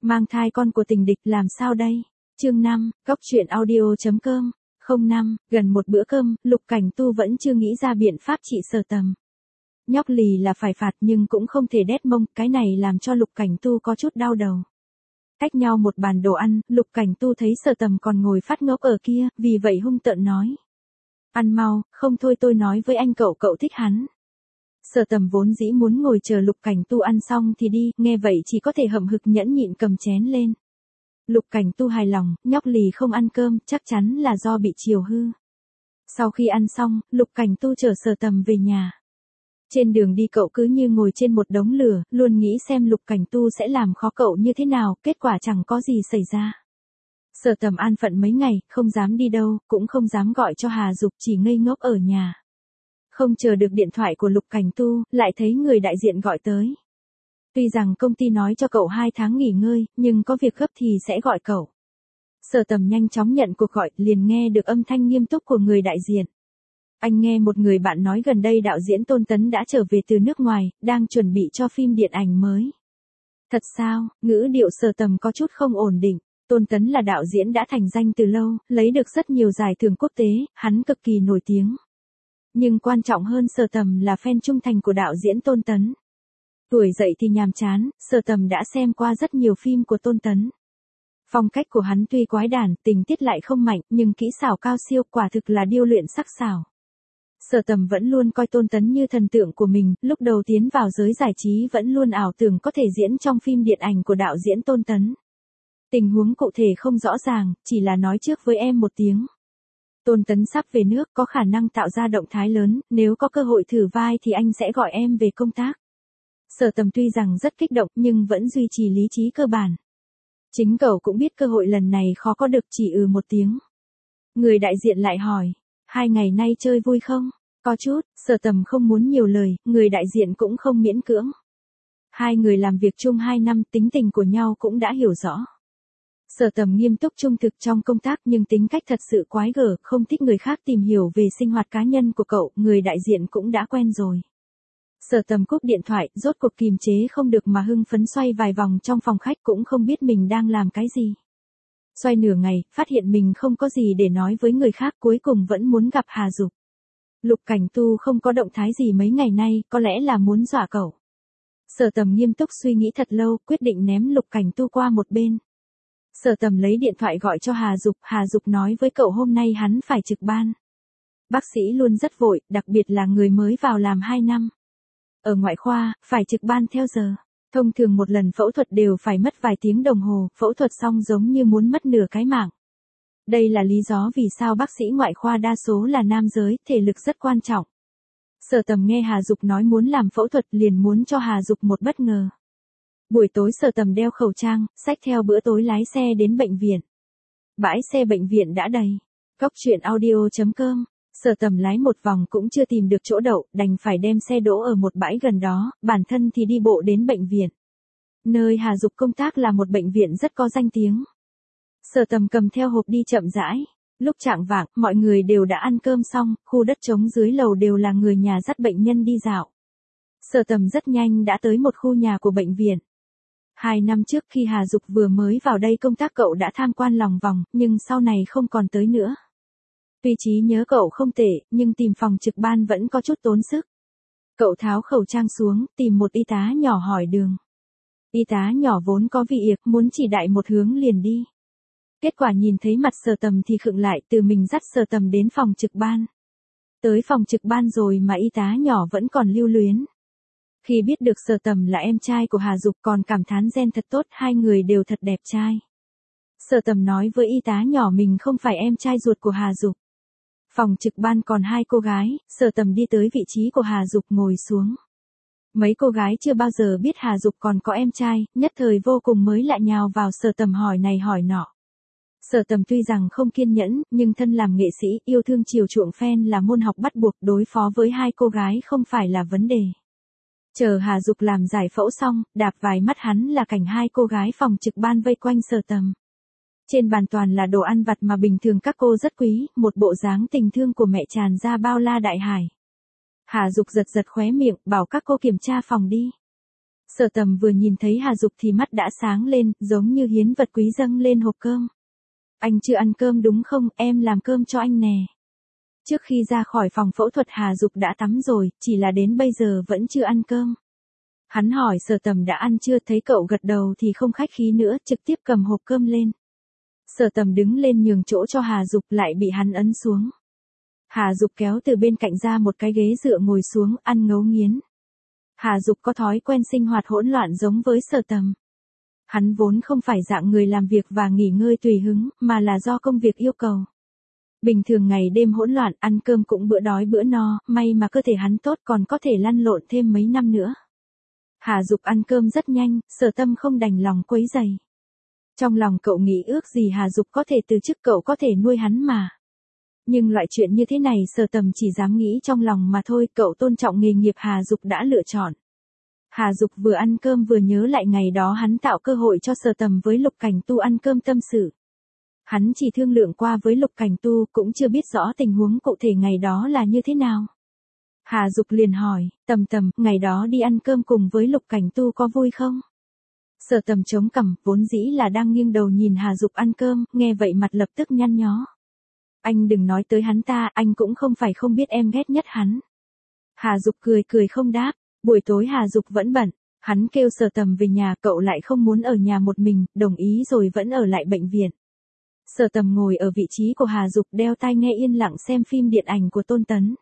Mang thai con của tình địch làm sao đây? Chương 5, Góc truyện audio.com. 05, gần một bữa cơm, Lục Cảnh Tu vẫn chưa nghĩ ra biện pháp trị Sở Tầm. Nhóc lì là phải phạt nhưng cũng không thể đét mông, cái này làm cho Lục Cảnh Tu có chút đau đầu. Cách nhau một bàn đồ ăn, Lục Cảnh Tu thấy Sở Tầm còn ngồi phát ngốc ở kia, vì vậy hung tợn nói. Ăn mau, không thôi tôi nói với anh cậu thích hắn. Sở Tầm vốn dĩ muốn ngồi chờ Lục Cảnh Tu ăn xong thì đi, nghe vậy chỉ có thể hậm hực nhẫn nhịn cầm chén lên. Lục Cảnh Tu hài lòng, nhóc lì không ăn cơm, chắc chắn là do bị chiều hư. Sau khi ăn xong, Lục Cảnh Tu chở Sở Tầm về nhà. Trên đường đi cậu cứ như ngồi trên một đống lửa, luôn nghĩ xem Lục Cảnh Tu sẽ làm khó cậu như thế nào, kết quả chẳng có gì xảy ra. Sở Tầm an phận mấy ngày, không dám đi đâu, cũng không dám gọi cho Hà Dục, chỉ ngây ngốc ở nhà. Không chờ được điện thoại của Lục Cảnh Tu, lại thấy người đại diện gọi tới. Tuy rằng công ty nói cho cậu 2 tháng nghỉ ngơi, nhưng có việc gấp thì sẽ gọi cậu. Sở Tầm nhanh chóng nhận cuộc gọi, liền nghe được âm thanh nghiêm túc của người đại diện. Anh nghe một người bạn nói gần đây đạo diễn Tôn Tấn đã trở về từ nước ngoài, đang chuẩn bị cho phim điện ảnh mới. Thật sao? Ngữ điệu Sở Tầm có chút không ổn định. Tôn Tấn là đạo diễn đã thành danh từ lâu, lấy được rất nhiều giải thưởng quốc tế, hắn cực kỳ nổi tiếng. Nhưng quan trọng hơn Sở Tầm là fan trung thành của đạo diễn Tôn Tấn. Tuổi dậy thì nhàm chán, Sở Tầm đã xem qua rất nhiều phim của Tôn Tấn. Phong cách của hắn tuy quái đản, tình tiết lại không mạnh, nhưng kỹ xảo cao siêu, quả thực là điêu luyện sắc sảo. Sở Tầm vẫn luôn coi Tôn Tấn như thần tượng của mình, lúc đầu tiến vào giới giải trí vẫn luôn ảo tưởng có thể diễn trong phim điện ảnh của đạo diễn Tôn Tấn. Tình huống cụ thể không rõ ràng, chỉ là nói trước với em một tiếng. Tôn Tấn sắp về nước, có khả năng tạo ra động thái lớn, nếu có cơ hội thử vai thì anh sẽ gọi em về công tác. Sở Tầm tuy rằng rất kích động nhưng vẫn duy trì lý trí cơ bản. Chính cậu cũng biết cơ hội lần này khó có được, chỉ một tiếng. Người đại diện lại hỏi, 2 ngày nay chơi vui không? Có chút, Sở Tầm không muốn nhiều lời, người đại diện cũng không miễn cưỡng. 2 người làm việc chung 2 năm, tính tình của nhau cũng đã hiểu rõ. Sở Tầm nghiêm túc trung thực trong công tác nhưng tính cách thật sự quái gở, không thích người khác tìm hiểu về sinh hoạt cá nhân của cậu, người đại diện cũng đã quen rồi. Sở Tầm cúp điện thoại, rốt cuộc kìm chế không được mà hưng phấn xoay vài vòng trong phòng khách, cũng không biết mình đang làm cái gì. Xoay nửa ngày, phát hiện mình không có gì để nói với người khác, cuối cùng vẫn muốn gặp Hà Dục. Lục Cảnh Tu không có động thái gì mấy ngày nay, có lẽ là muốn dọa cậu. Sở Tầm nghiêm túc suy nghĩ thật lâu, quyết định ném Lục Cảnh Tu qua một bên. Sở Tầm lấy điện thoại gọi cho Hà Dục nói với cậu hôm nay hắn phải trực ban. Bác sĩ luôn rất vội, đặc biệt là người mới vào làm 2 năm. Ở ngoại khoa, phải trực ban theo giờ. Thông thường một lần phẫu thuật đều phải mất vài tiếng đồng hồ, phẫu thuật xong giống như muốn mất nửa cái mạng. Đây là lý do vì sao bác sĩ ngoại khoa đa số là nam giới, thể lực rất quan trọng. Sở Tầm nghe Hà Dục nói muốn làm phẫu thuật liền muốn cho Hà Dục một bất ngờ. Buổi tối Sở Tầm đeo khẩu trang, xách theo bữa tối lái xe đến bệnh viện. Bãi xe bệnh viện đã đầy. Góc truyện audio.com. Sở Tầm lái một vòng cũng chưa tìm được chỗ đậu, đành phải đem xe đỗ ở một bãi gần đó, bản thân thì đi bộ đến bệnh viện. Nơi Hà Dục công tác là một bệnh viện rất có danh tiếng. Sở Tầm cầm theo hộp đi chậm rãi. Lúc chạng vạng, mọi người đều đã ăn cơm xong, khu đất trống dưới lầu đều là người nhà dắt bệnh nhân đi dạo. Sở Tầm rất nhanh đã tới một khu nhà của bệnh viện. 2 năm trước khi Hà Dục vừa mới vào đây công tác cậu đã tham quan lòng vòng, nhưng sau này không còn tới nữa. Tuy trí nhớ cậu không tệ, nhưng tìm phòng trực ban vẫn có chút tốn sức. Cậu tháo khẩu trang xuống, tìm một y tá nhỏ hỏi đường. Y tá nhỏ vốn có vị ỉa, muốn chỉ đại một hướng liền đi. Kết quả nhìn thấy mặt Sở Tầm thì khựng lại, tự mình dắt Sở Tầm đến phòng trực ban. Tới phòng trực ban rồi mà y tá nhỏ vẫn còn lưu luyến. Khi biết được Sở Tầm là em trai của Hà Dục còn cảm thán gen thật tốt, 2 người đều thật đẹp trai. Sở Tầm nói với y tá nhỏ mình không phải em trai ruột của Hà Dục. Phòng trực ban còn 2 cô gái, Sở Tầm đi tới vị trí của Hà Dục ngồi xuống. Mấy cô gái chưa bao giờ biết Hà Dục còn có em trai, nhất thời vô cùng mới lạ nhào vào Sở Tầm hỏi này hỏi nọ. Sở Tầm tuy rằng không kiên nhẫn, nhưng thân làm nghệ sĩ, yêu thương chiều chuộng fan là môn học bắt buộc, đối phó với 2 cô gái không phải là vấn đề. Chờ Hà Dục làm giải phẫu xong, đạp vài mắt hắn là cảnh 2 cô gái phòng trực ban vây quanh Sở Tầm. Trên bàn toàn là đồ ăn vặt mà bình thường các cô rất quý, một bộ dáng tình thương của mẹ tràn ra bao la đại hải. Hà Dục giật giật khóe miệng, bảo các cô kiểm tra phòng đi. Sở Tầm vừa nhìn thấy Hà Dục thì mắt đã sáng lên, giống như hiến vật quý dâng lên hộp cơm. Anh chưa ăn cơm đúng không, em làm cơm cho anh nè. Trước khi ra khỏi phòng phẫu thuật Hà Dục đã tắm rồi, chỉ là đến bây giờ vẫn chưa ăn cơm. Hắn hỏi Sở Tầm đã ăn chưa, thấy cậu gật đầu thì không khách khí nữa, trực tiếp cầm hộp cơm lên. Sở Tầm đứng lên nhường chỗ cho Hà Dục lại bị hắn ấn xuống. Hà Dục kéo từ bên cạnh ra một cái ghế dựa ngồi xuống, ăn ngấu nghiến. Hà Dục có thói quen sinh hoạt hỗn loạn giống với Sở Tầm. Hắn vốn không phải dạng người làm việc và nghỉ ngơi tùy hứng, mà là do công việc yêu cầu. Bình thường ngày đêm hỗn loạn, ăn cơm cũng bữa đói bữa no, may mà cơ thể hắn tốt còn có thể lăn lộn thêm mấy năm nữa. Hà Dục ăn cơm rất nhanh, Sở Tâm không đành lòng quấy rầy. Trong lòng cậu nghĩ ước gì Hà Dục có thể từ chức, cậu có thể nuôi hắn mà. Nhưng loại chuyện như thế này Sở Tầm chỉ dám nghĩ trong lòng mà thôi, cậu tôn trọng nghề nghiệp Hà Dục đã lựa chọn. Hà Dục vừa ăn cơm vừa nhớ lại ngày đó hắn tạo cơ hội cho Sở Tầm với Lục Cảnh Tu ăn cơm tâm sự. Hắn chỉ thương lượng qua với Lục Cảnh Tu, cũng chưa biết rõ tình huống cụ thể ngày đó là như thế nào. Hà Dục liền hỏi, Tầm, ngày đó đi ăn cơm cùng với Lục Cảnh Tu có vui không? Sở Tầm chống cằm, vốn dĩ là đang nghiêng đầu nhìn Hà Dục ăn cơm, nghe vậy mặt lập tức nhăn nhó. Anh đừng nói tới hắn ta, anh cũng không phải không biết em ghét nhất hắn. Hà Dục cười không đáp, buổi tối Hà Dục vẫn bận, hắn kêu Sở Tầm về nhà, cậu lại không muốn ở nhà một mình, đồng ý rồi vẫn ở lại bệnh viện. Sở Tầm ngồi ở vị trí của Hà Dục đeo tai nghe yên lặng xem phim điện ảnh của Tôn Tấn.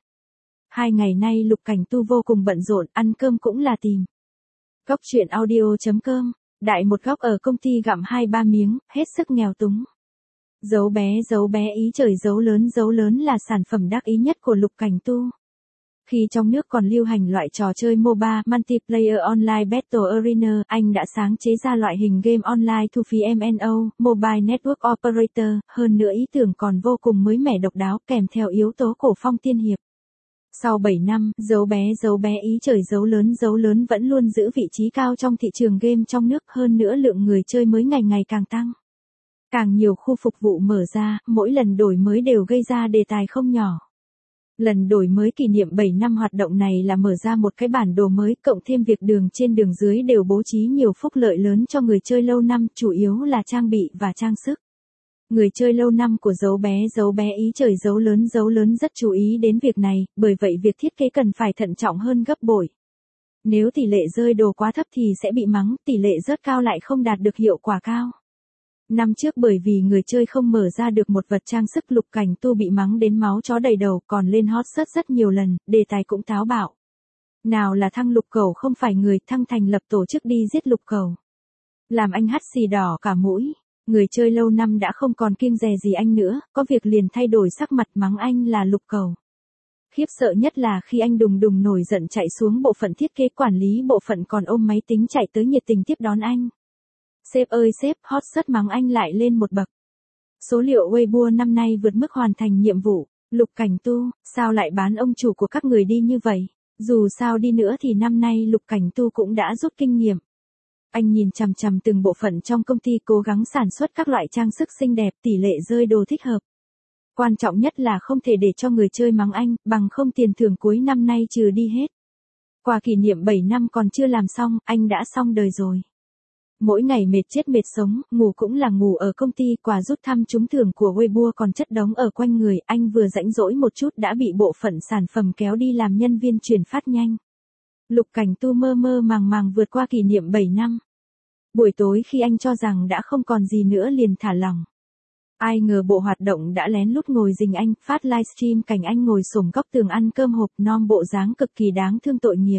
2 ngày nay Lục Cảnh Tu vô cùng bận rộn, ăn cơm cũng là tìm. Góc truyện audio.com, đại một góc ở công ty gặm 2-3 miếng, hết sức nghèo túng. Dấu bé ý trời, dấu lớn là sản phẩm đắc ý nhất của Lục Cảnh Tu. Khi trong nước còn lưu hành loại trò chơi MOBA, Multiplayer Online Battle Arena, anh đã sáng chế ra loại hình game online thu phí MNO, Mobile Network Operator, hơn nữa ý tưởng còn vô cùng mới mẻ độc đáo, kèm theo yếu tố cổ phong tiên hiệp. Sau 7 năm, dấu bé ý trời, dấu lớn vẫn luôn giữ vị trí cao trong thị trường game trong nước, hơn nữa lượng người chơi mới ngày ngày càng tăng. Càng nhiều khu phục vụ mở ra, mỗi lần đổi mới đều gây ra đề tài không nhỏ. Lần đổi mới kỷ niệm 7 năm hoạt động này là mở ra một cái bản đồ mới, cộng thêm việc đường trên đường dưới đều bố trí nhiều phúc lợi lớn cho người chơi lâu năm, chủ yếu là trang bị và trang sức. Người chơi lâu năm của dấu bé ý trời, dấu lớn rất chú ý đến việc này, bởi vậy việc thiết kế cần phải thận trọng hơn gấp bội. Nếu tỷ lệ rơi đồ quá thấp thì sẽ bị mắng, tỷ lệ rớt cao lại không đạt được hiệu quả cao. Năm trước bởi vì người chơi không mở ra được một vật trang sức, Lục Cảnh Tu bị mắng đến máu chó đầy đầu, còn lên hot search rất nhiều lần, đề tài cũng táo bạo. Nào là thăng Lục Cẩu không phải người, thăng thành lập tổ chức đi giết Lục Cẩu. Làm anh hắt xì đỏ cả mũi, người chơi lâu năm đã không còn kiêng dè gì anh nữa, có việc liền thay đổi sắc mặt mắng anh là Lục Cẩu. Khiếp sợ nhất là khi anh đùng nổi giận chạy xuống bộ phận thiết kế, quản lý bộ phận còn ôm máy tính chạy tới nhiệt tình tiếp đón anh. Sếp ơi sếp, hot search mắng anh lại lên một bậc. Số liệu Weibo năm nay vượt mức hoàn thành nhiệm vụ. Lục Cảnh Tu, sao lại bán ông chủ của các người đi như vậy? Dù sao đi nữa thì năm nay Lục Cảnh Tu cũng đã rút kinh nghiệm. Anh nhìn chằm chằm từng bộ phận trong công ty, cố gắng sản xuất các loại trang sức xinh đẹp, tỷ lệ rơi đồ thích hợp. Quan trọng nhất là không thể để cho người chơi mắng anh, bằng không tiền thưởng cuối năm nay trừ đi hết. Quà kỷ niệm 7 năm còn chưa làm xong, anh đã xong đời rồi. Mỗi ngày mệt chết mệt sống, ngủ cũng là ngủ ở công ty, quà rút thăm trúng thưởng của Weibo còn chất đống ở quanh người, anh vừa rãnh rỗi một chút đã bị bộ phận sản phẩm kéo đi làm nhân viên chuyển phát nhanh. Lục Cảnh Tu mơ màng vượt qua kỷ niệm 7 năm. Buổi tối khi anh cho rằng đã không còn gì nữa liền thả lỏng. Ai ngờ bộ hoạt động đã lén lút ngồi rình anh, phát livestream cảnh anh ngồi xổm góc tường ăn cơm hộp non, bộ dáng cực kỳ đáng thương tội nghiệp.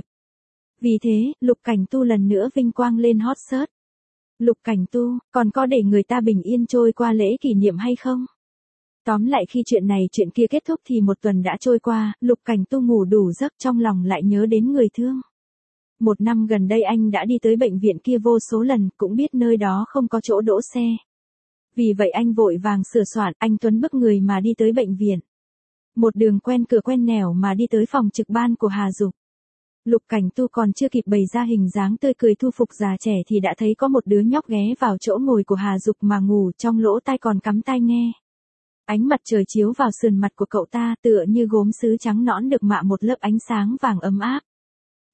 Vì thế, Lục Cảnh Tu lần nữa vinh quang lên hot search. Lục Cảnh Tu, còn có để người ta bình yên trôi qua lễ kỷ niệm hay không? Tóm lại khi chuyện này chuyện kia kết thúc thì một tuần đã trôi qua, Lục Cảnh Tu ngủ đủ giấc, trong lòng lại nhớ đến người thương. 1 năm gần đây anh đã đi tới bệnh viện kia vô số lần, cũng biết nơi đó không có chỗ đỗ xe. Vì vậy anh vội vàng sửa soạn, anh Tuấn bức người mà đi tới bệnh viện. Một đường quen cửa quen nẻo mà đi tới phòng trực ban của Hà Dục. Lục Cảnh Tu còn chưa kịp bày ra hình dáng tươi cười thu phục già trẻ thì đã thấy có một đứa nhóc ghé vào chỗ ngồi của Hà Dục mà ngủ, trong lỗ tai còn cắm tai nghe. Ánh mặt trời chiếu vào sườn mặt của cậu ta tựa như gốm sứ trắng nõn được mạ một lớp ánh sáng vàng ấm áp.